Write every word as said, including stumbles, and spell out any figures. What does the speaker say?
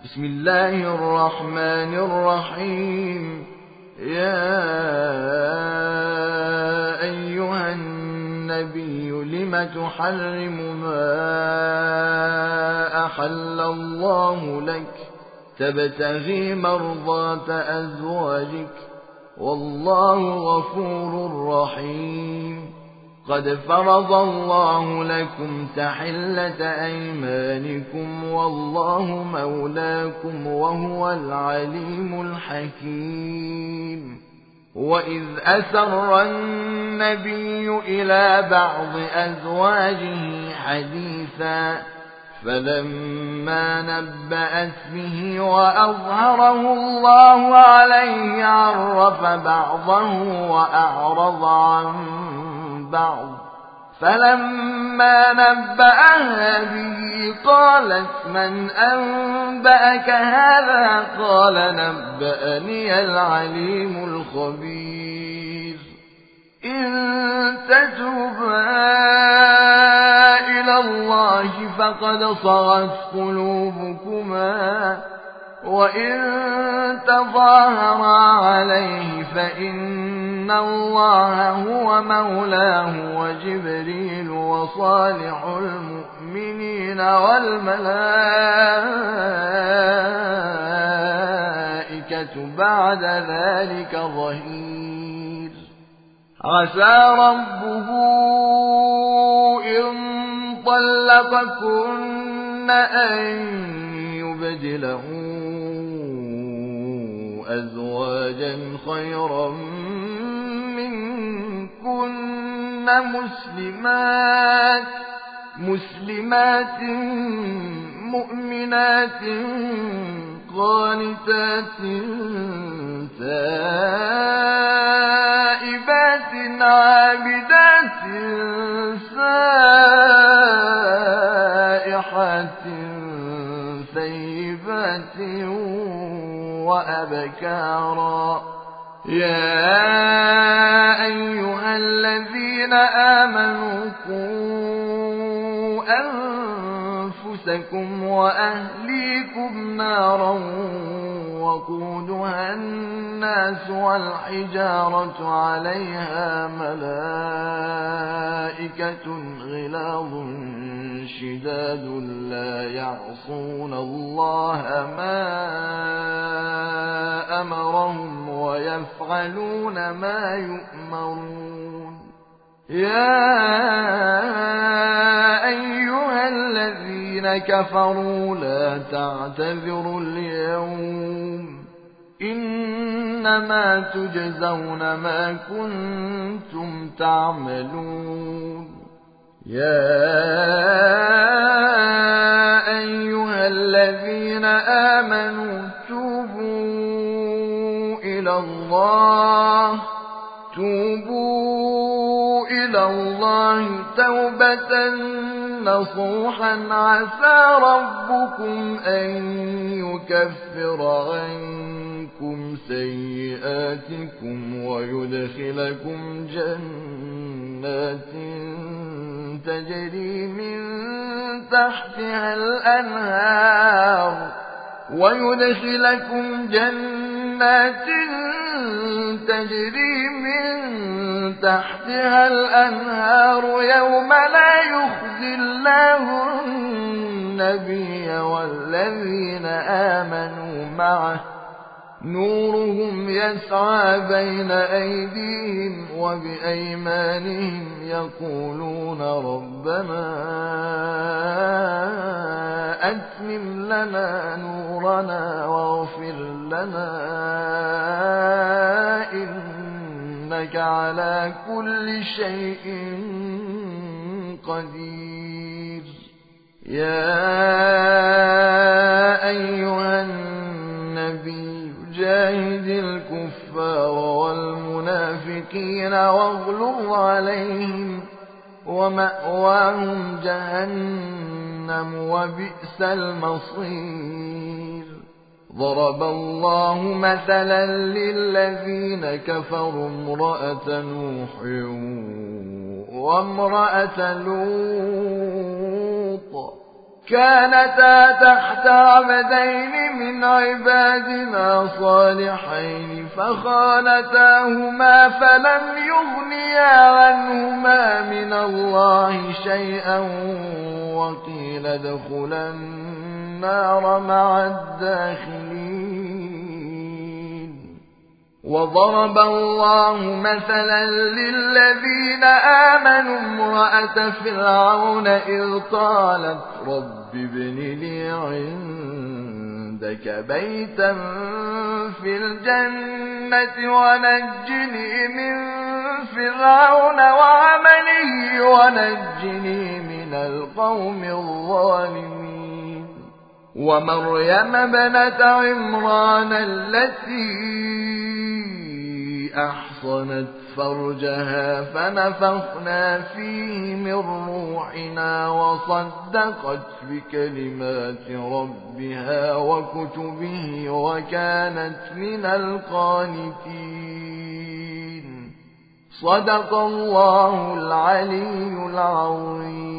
بسم الله الرحمن الرحيم. يا أيها النبي لم تحرم ما أحل الله لك تبتغي مرضات أزواجك والله غفور رحيم. قد فرض الله لكم تحلة أيمانكم والله مولاكم وهو العليم الحكيم. وإذ أسر النبي إلى بعض أزواجه حديثا فلما نبأت به وأظهره الله عليه عرف بعضه وأعرض عن بعض. فلما نبأها به قالت من أنبأك هذا؟ قال نبأني العليم الخبير. إن تتوبا إلى الله فقد صغت قلوبكما وإن تظاهرا عليه فإن الله هو مولاه وجبريل وصالح المؤمنين والملائكة بعد ذلك ظهير. عسى ربه إن طلقكن أن يبدله أزواجا خيرا منكن مسلمات مسلمات مؤمنات قانتات تائبات عابدات سائحات ثيبات وأبكارا. يا أيها الذين آمنوا قوا أنفسكم وأهليكم نارا وقودها الناس والحجارة عليها ملائكة غلاظ شداد لا يعصون الله ما أمرهم ويفعلون ما يؤمرون. يا أيها الذين كفروا لا تعتذروا اليوم إنما تجزون ما كنتم تعملون. يا أيها الذين آمنوا توبوا إلى الله توبوا إلى الله توبة نصوحا عسى ربكم أن يكفر عنكم سيئاتكم ويدخلكم جنات تجري من تحتها الأنهار ويدخلكم جنات تجري من تحتها الأنهار يوم لا يخزي الله النبي والذين آمنوا معه نورهم يسعى بين أيديهم وبأيمانهم يقولون ربنا أتمم لنا نورنا واغفر لنا إنك على كل شيء قدير. يا أيها النبي جاهد الكفار والمنافقين واغلظ عليهم ومأواهم جهنم وبئس المصير. ضرب الله مثلا للذين كفروا امرأة نوح وامرأة لوط كانتا تحت عبدين من عبادنا صالحين فخانتاهما فلم يغنيا عنهما من الله شيئا وقيل ادخلا النار مع الداخلين. وضرب الله مثلا للذين آمنوا امرأة فرعون إذ قالت رب ابن لي عندك بيتا في الجنة ونجني من فرعون وعمله ونجني من القوم الظالمين. ومريم ابنة عمران التي أحصنت فرجها فنفخنا فيه من روحنا وصدقت بكلمات ربها وكتبه وكانت من القانتين. صدق الله العلي العظيم.